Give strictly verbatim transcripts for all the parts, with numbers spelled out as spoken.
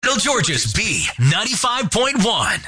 Michael George's B ninety-five point one.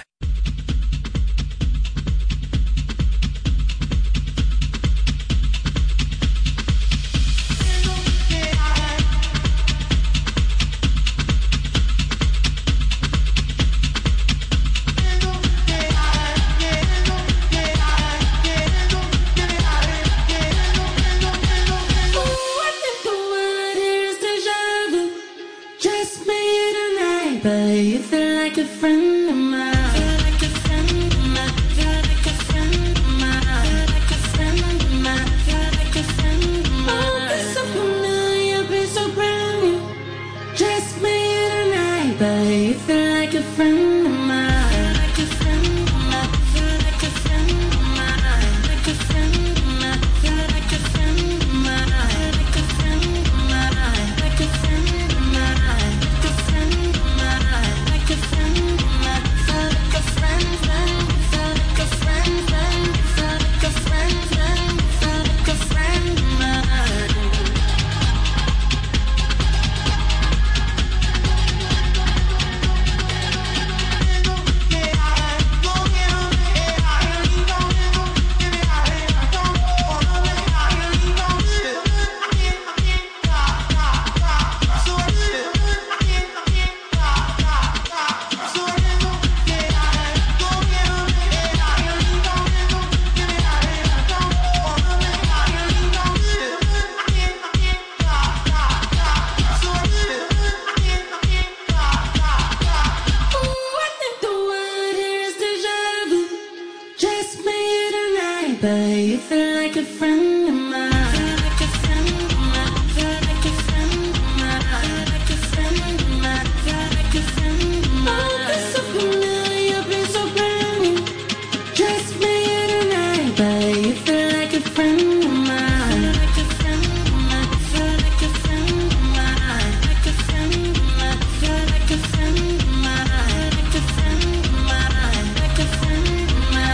But you feel like a friend of mine. Feel like a friend of mine. Feel like a friend of mine. Feel like a friend of mine. Feel like a friend of mine. Oh, be so familiar, be so brand new. Just me tonight, but you feel like a friend of mine. Feel like a friend of mine. Feel like a friend of mine. Like a friend of mine. Feel like a friend of mine. Like a friend of mine. Like a friend of mine. Like a friend of mine. Like a friend of mine, feel like a friend, friend, feel like a friend, friend, feel like a friend, friend, feel like a friend of mine. But you feel like a friend of mine. Feel like a friend of mine. Feel like a friend of mine. Feel like a friend of mine. Feel like a friend of mine. Oh, be so familiar, be so brand new. Just me tonight, but you feel like a friend of mine. Feel like a friend of mine. Feel like a friend of mine. Like a friend of mine. Feel like a friend of mine. Like a friend of mine. Like a friend of mine.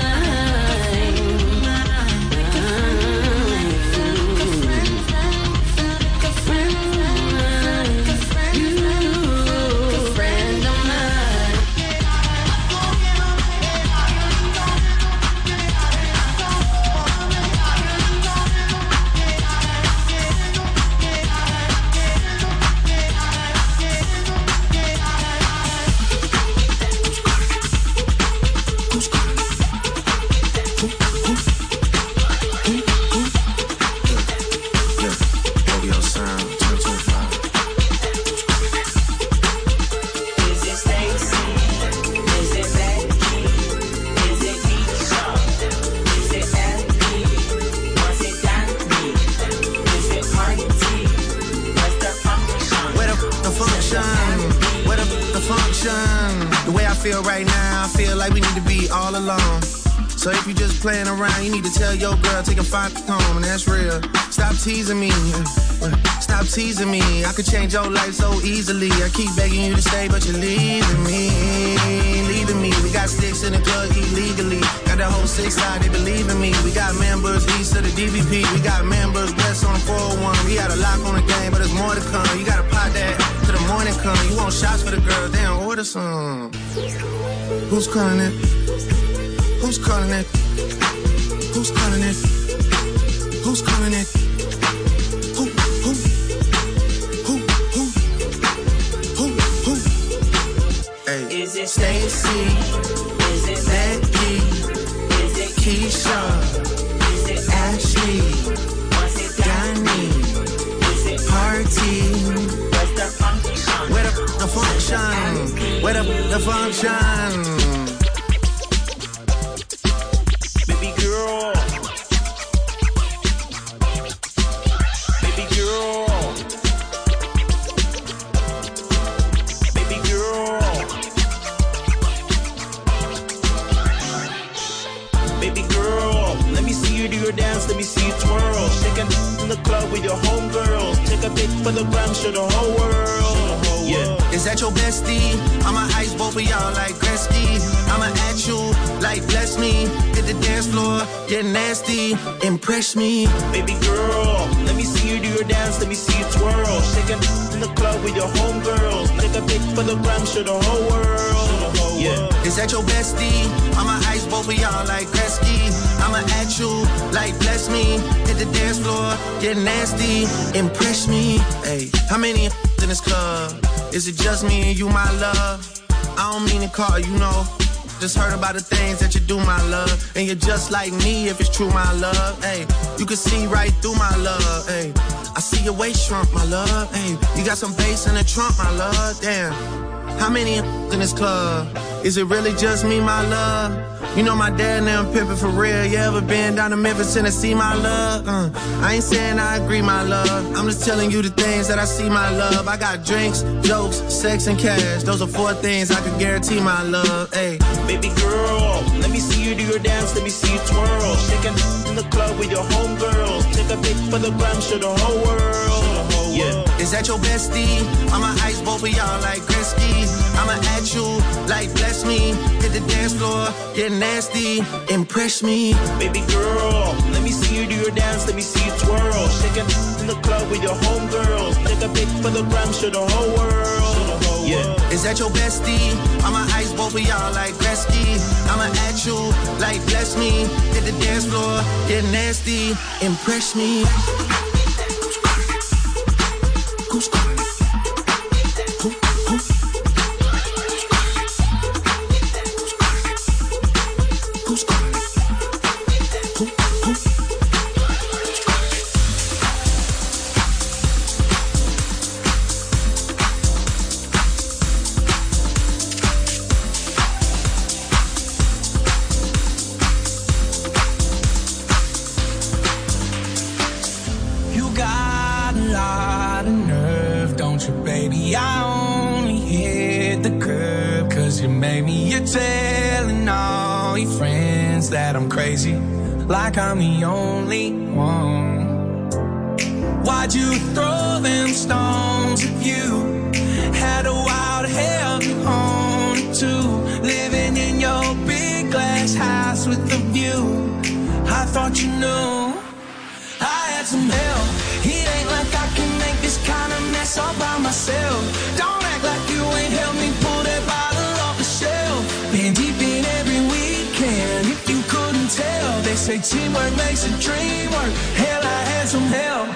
So if you just playing around, you need to tell your girl, take a five home, and that's real. Stop teasing me, stop teasing me. I could change your life so easily. I keep begging you to stay, but you're leaving me, leaving me. We got sticks in the club illegally. Got the whole six side, they believe in me. We got members east of the D V P. We got members west on the four oh one. We got a lock on the game, but there's more to come. You gotta pot that till the morning come. You want shots for the girl, damn, order some. Who's calling it? Who's calling it? Who's calling it? Who's calling it? Who, who? Who, who? Who, who? Hey. Is it Stacy? Is it Becky? Is it Keisha? Is it Ashley? Was it Danny? Is it Party? Where's the function? Where the, the function? Where the, the function? For the gram, show the whole world. Yeah. Is that your bestie? I'ma ice both of y'all like Gretzky. I'ma at you like bless me. Hit the dance floor, get nasty, impress me. Baby girl, let me see you do your dance, let me see you twirl. Shaking in the club with your homegirls. Take a pic for the gram, show the whole world. Yeah. Is that your bestie? I'ma ice both of y'all like Gretzky. I'ma at you like bless me. Hit the dance floor, get nasty, impress me. Hey, how many in this club? Is it just me and you, my love? I don't mean to call you, know. Just heard about the things that you do, my love. And you're just like me if it's true, my love. Hey, you can see right through my love. Hey, I see your waist shrunk, my love. Hey, you got some bass in the trunk, my love. Damn, how many in this club? Is it really just me, my love? You know my dad and them pimpin' for real. You ever been down to Memphis, Tennessee, my love? Uh, I ain't saying I agree, my love. I'm just telling you the things that I see, my love. I got drinks, jokes, sex, and cash. Those are four things I can guarantee, my love. Hey, baby girl, let me see you do your dance, let me see you twirl. Shaking in the club with your homegirls. Take a pic for the gram, show the whole world. Yeah. Is that your bestie? I'ma ice both of y'all like Gretzky. I'ma at you like bless me. Hit the dance floor, get nasty, impress me. Baby girl, let me see you do your dance, let me see you twirl. Shaking in the club with your homegirls. Take a pic for the gram, show the whole world. Yeah. Is that your bestie? I'ma ice both of y'all like Gretzky. I'ma at you like bless me. Hit the dance floor, get nasty, impress me. Who's calling? Who? Who? Who's calling? Who? Who? You got a lot of nerve, don't you, baby? I only hit the curb 'cause you made me. You're telling all your friends that I'm crazy, like I'm the only one. Why'd you throw them stones if you had a wild hell to own it to? Living in your big glass house with a view, I thought you knew I had some help. It ain't like I can make this kind of mess all by myself. Don't act like you ain't helped me pull that bottle off the shelf. Been deep in every weekend, if you couldn't tell. They say teamwork makes a dream work. Hell, I had some help.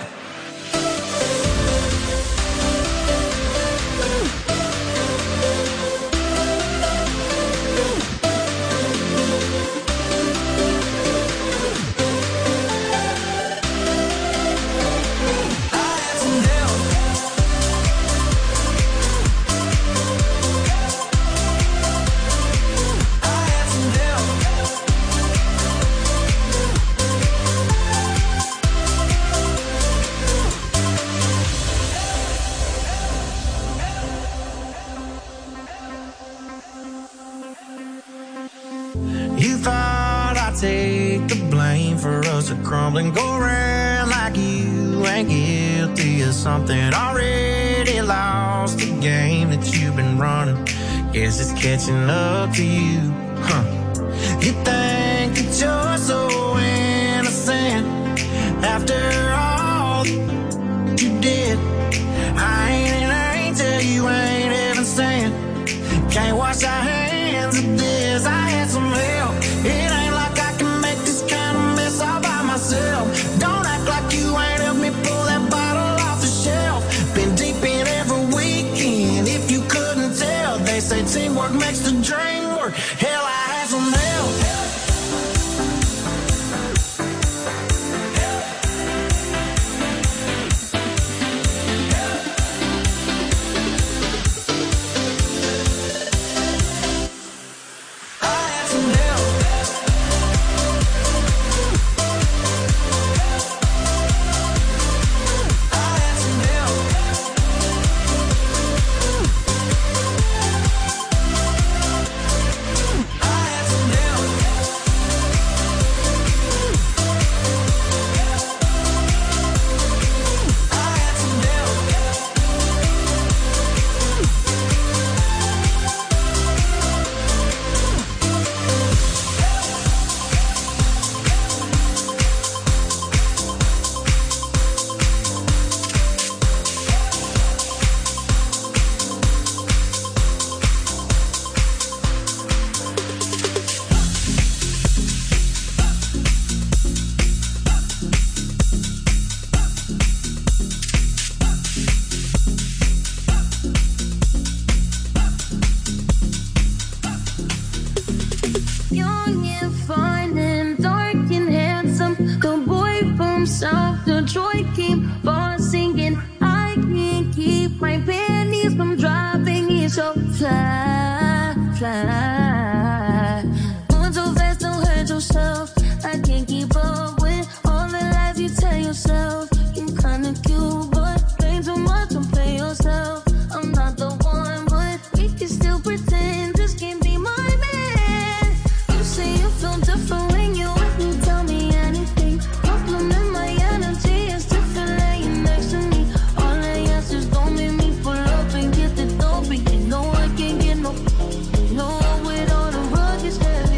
You thought I'd take the blame for us to crumble and go around like you ain't guilty of something. Already lost the game that you've been running. Guess it's catching up to you, huh? You think that you're so innocent after all you did. I ain't an angel, you ain't even saying. Can't wash our hands of this. I had some help. It ain't like I can make this kind of mess all by myself. Don't act like you ain't helped me pull that bottle off the shelf. Been deep in every weekend, if you couldn't tell. They say teamwork makes the dream work. Hell, I had some help. Self-control keep on singing. I can't keep my panties from dropping. It's so fly, fly. Moving so fast, don't hurt yourself. I can't keep up with all the lies you tell yourself. You're kinda cute, but ain't too much to play yourself. I'm not the one, but we can still pretend this can't be my man. You say you feel different when you with me, tell me anything. Compliment my energy, it's different laying next to me. All I ask is don't make me pull up and get the dope. But you know I can't get no, no with all the rugged heavy.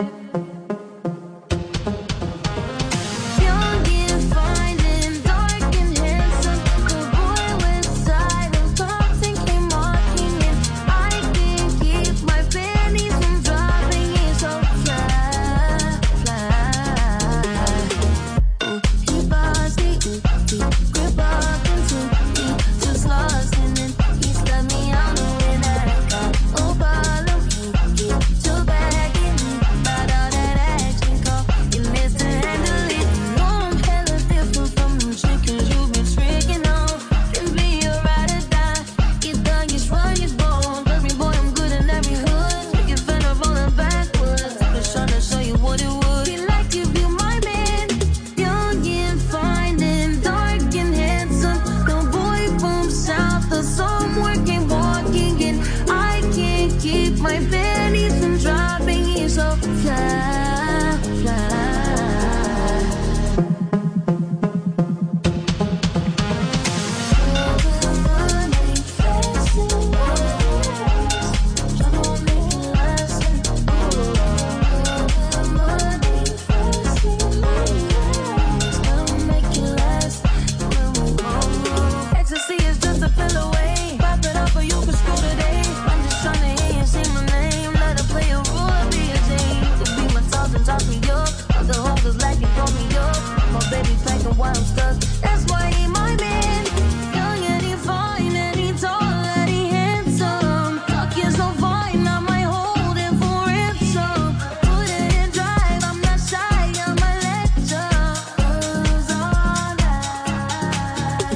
Young and fine and dark and handsome, the boy with side and thoughts and came walking in. I can't keep my panties from dropping. It's so fly, fly. Ooh, he bossy, ooh, he grip up into me, just lost in it. He stuck me on the way that I got. Oh, follow me, get your bag in me, about all that action call. You missed to handle it. You know I'm hella different from them chickens you've been tricking on. Can be a ride or die. Get done, get strong, get bold. Every boy, I'm good in every hood. Make it fed up on the backwoods. Just trying to show you what it would be like if you my man. Young and fine and dark and handsome, the boy from south, the somewhere came walking in. I can't keep my panties from dropping. He's so fly, fly. Ecstasy is just a pill away. Pop it up or you can screw today. I'm just trying to hear you say my name. Let her play a role, be a Jane. Could be my toss and toss me up. Other hoes like it, throw me up. My baby packing while I'm stuck. That's why he my man. Young and he fine and he tall and he handsome. Talking so fine, I might hold him for ransom. Put it in drive, I'm not shy, I'm a lecture. Cause all night.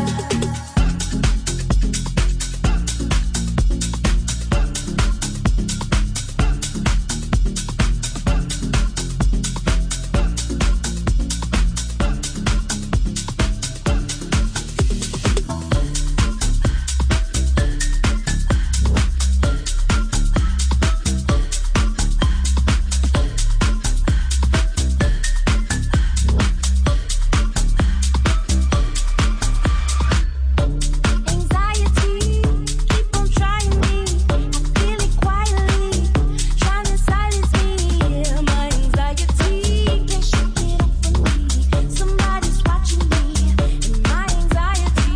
Anxiety, keep on trying me. I feel it quietly, trying to silence me. Yeah, my anxiety can't shake it off from me. Somebody's watching me, and my anxiety.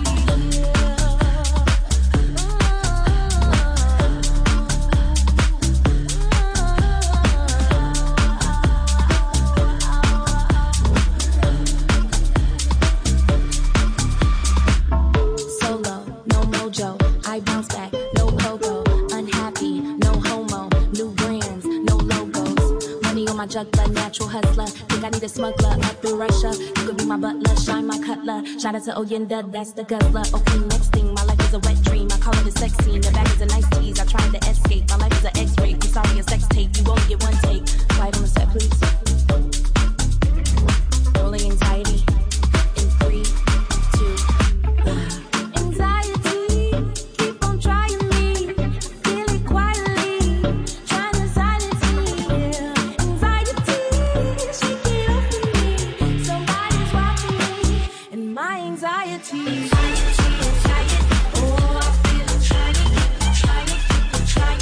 Solo, no mojo. I bounce back, no pogo. Unhappy, no homo. New brands, no logos. Money on my juggler, natural hustler. Think I need a smuggler up through Russia. You could be my butler, shine my cutler. Shout out to Oyenda, that's the guzzler. Okay, next thing, my life is a wet dream. I call it a sex scene. The back is a nice tease. I tried to escape. My life is an X-ray. I'm sorry, a sex tape. You only get one take. Quiet on the set, please. Rolling anxiety in three, two, one. Anxiety, keep on trying me. Feel it quietly, trying to silence me. Yeah. Anxiety, shake it off from me. Somebody's watching me, and my anxiety. Anxiety, anxiety. Oh, I feel it trying, trying, trying.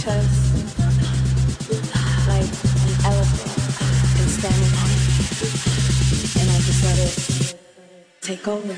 because, like an elephant, been standing on it, and I just let it take over.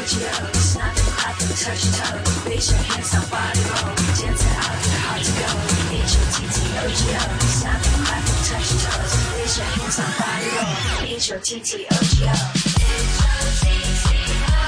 G O. Snap and clap and touch your toe. Raise your hands up, body roll. Dance it out, hard to go. H O T T O G O. Snap and clap and touch your toes. Raise your hands up, body roll. H O T T O G O. H O T T O G O.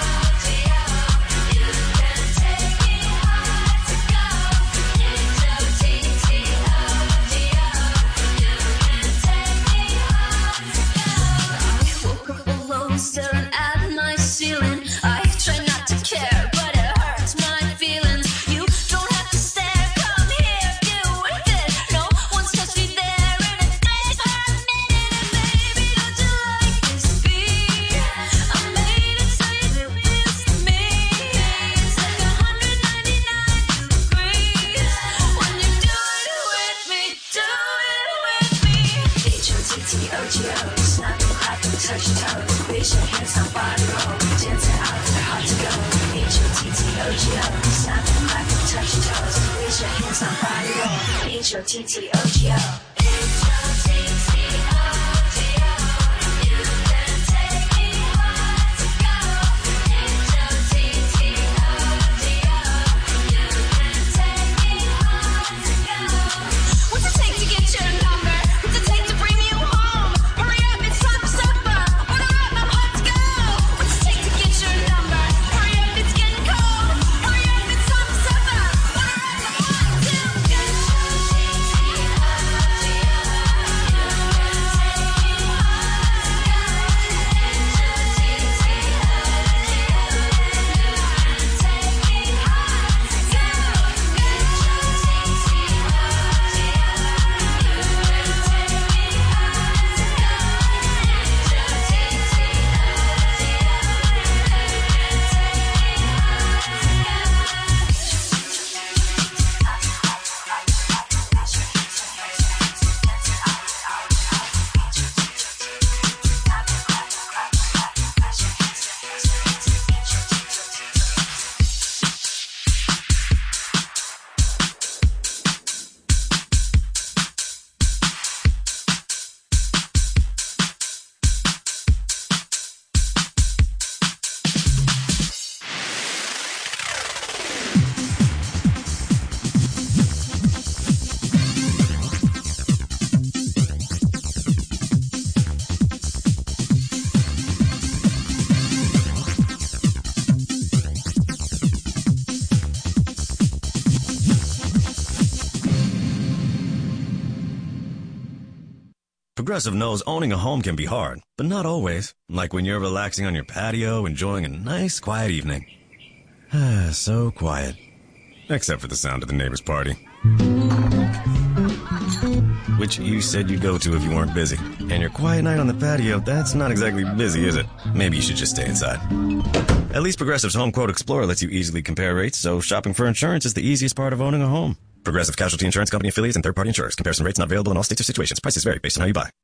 You can take me hard to go. H O T T O G O. You can take me hard to go. I woke up alone, staring at my ceiling. I try not to care, but it hurts my feelings. You don't have to stare, come here, do it. No one's touched me there in a day for a minute. And baby, don't you like this beat? I made it so you miss me. It's like one hundred ninety-nine degrees when you do it with me, do it with me. H O T T O G O, snap and clap and touch your toes. Raise your hands on body roll, dance it out, they're hard to go. H O T T O G O, snap and clap and touch your toes. Raise your hands on body roll, H O T T O G O. H O T T O G O, you can take me hard to go. H O T T O G O, you can take me hard to go. What's it take to get your number? What's it take to bring you home? Hurry up, it's time for supper. Order up, I'm hot to go. What's it take to get your number? Hurry up, it's getting cold. Hurry up, it's time for supper. Order up, I'm hot to go. H O T T O G O, Progressive knows owning a home can be hard, but not always. Like when you're relaxing on your patio, enjoying a nice, quiet evening. Ah, so quiet. Except for the sound of the neighbor's party. Which you said you'd go to if you weren't busy. And your quiet night on the patio, that's not exactly busy, is it? Maybe you should just stay inside. At least Progressive's Home Quote Explorer lets you easily compare rates, so shopping for insurance is the easiest part of owning a home. Progressive Casualty Insurance Company affiliates and third-party insurers. Comparison rates not available in all states or situations. Prices vary based on how you buy.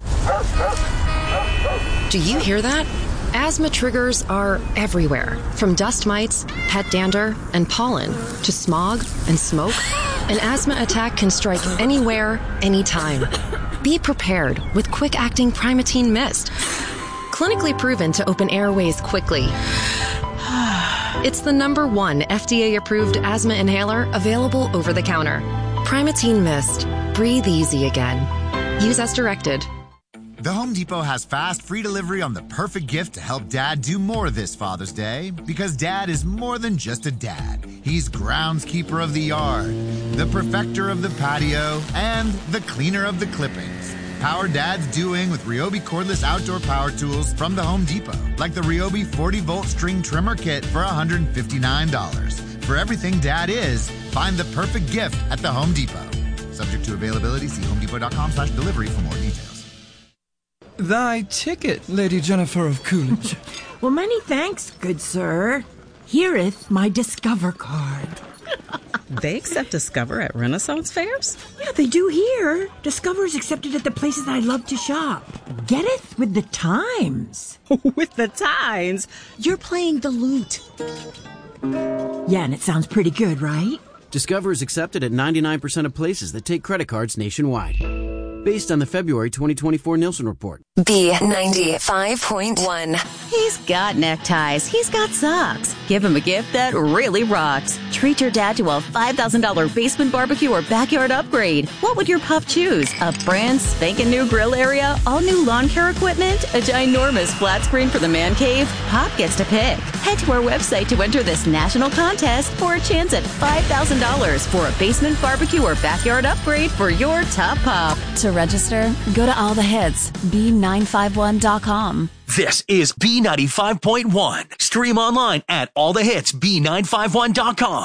Do you hear that? Asthma triggers are everywhere, from dust mites, pet dander, and pollen, to smog and smoke. An asthma attack can strike anywhere, anytime. Be prepared with quick-acting Primatene Mist. Clinically proven to open airways quickly. It's the number one F D A-approved asthma inhaler available over the counter. Primatene Mist. Breathe easy again. Use as directed. The Home Depot has fast, free delivery on the perfect gift to help Dad do more this Father's Day. Because Dad is more than just a dad. He's groundskeeper of the yard, the perfecter of the patio, and the cleaner of the clippings. Power Dad's doing with Ryobi cordless outdoor power tools from the Home Depot. Like the Ryobi forty volt string trimmer kit for one hundred fifty-nine dollars. For everything Dad is, find the perfect gift at the Home Depot. Subject to availability, see homedepot.com slash delivery for more details. Thy ticket, Lady Jennifer of Coolidge. Well, many thanks, good sir. Here'th my Discover card. They accept Discover at Renaissance fairs? Yeah, they do here. Discover is accepted at the places I love to shop. Getteth with the times. With the times? You're playing the lute. Yeah, and it sounds pretty good, right? Discover is accepted at ninety-nine percent of places that take credit cards nationwide. Based on the February twenty twenty-four Nielsen report. B ninety-five point one. He's got neckties. He's got socks. Give him a gift that really rocks. Treat your dad to a five thousand dollars basement barbecue or backyard upgrade. What would your pup choose? A brand spanking new grill area? All new lawn care equipment? A ginormous flat screen for the man cave? Pop gets to pick. Head to our website to enter this national contest for a chance at five thousand dollars for a basement barbecue or backyard upgrade for your top pop. To register, go to all the hits, B nine five one dot com. This is B ninety-five point one. Stream online at all the hits B nine five one dot com.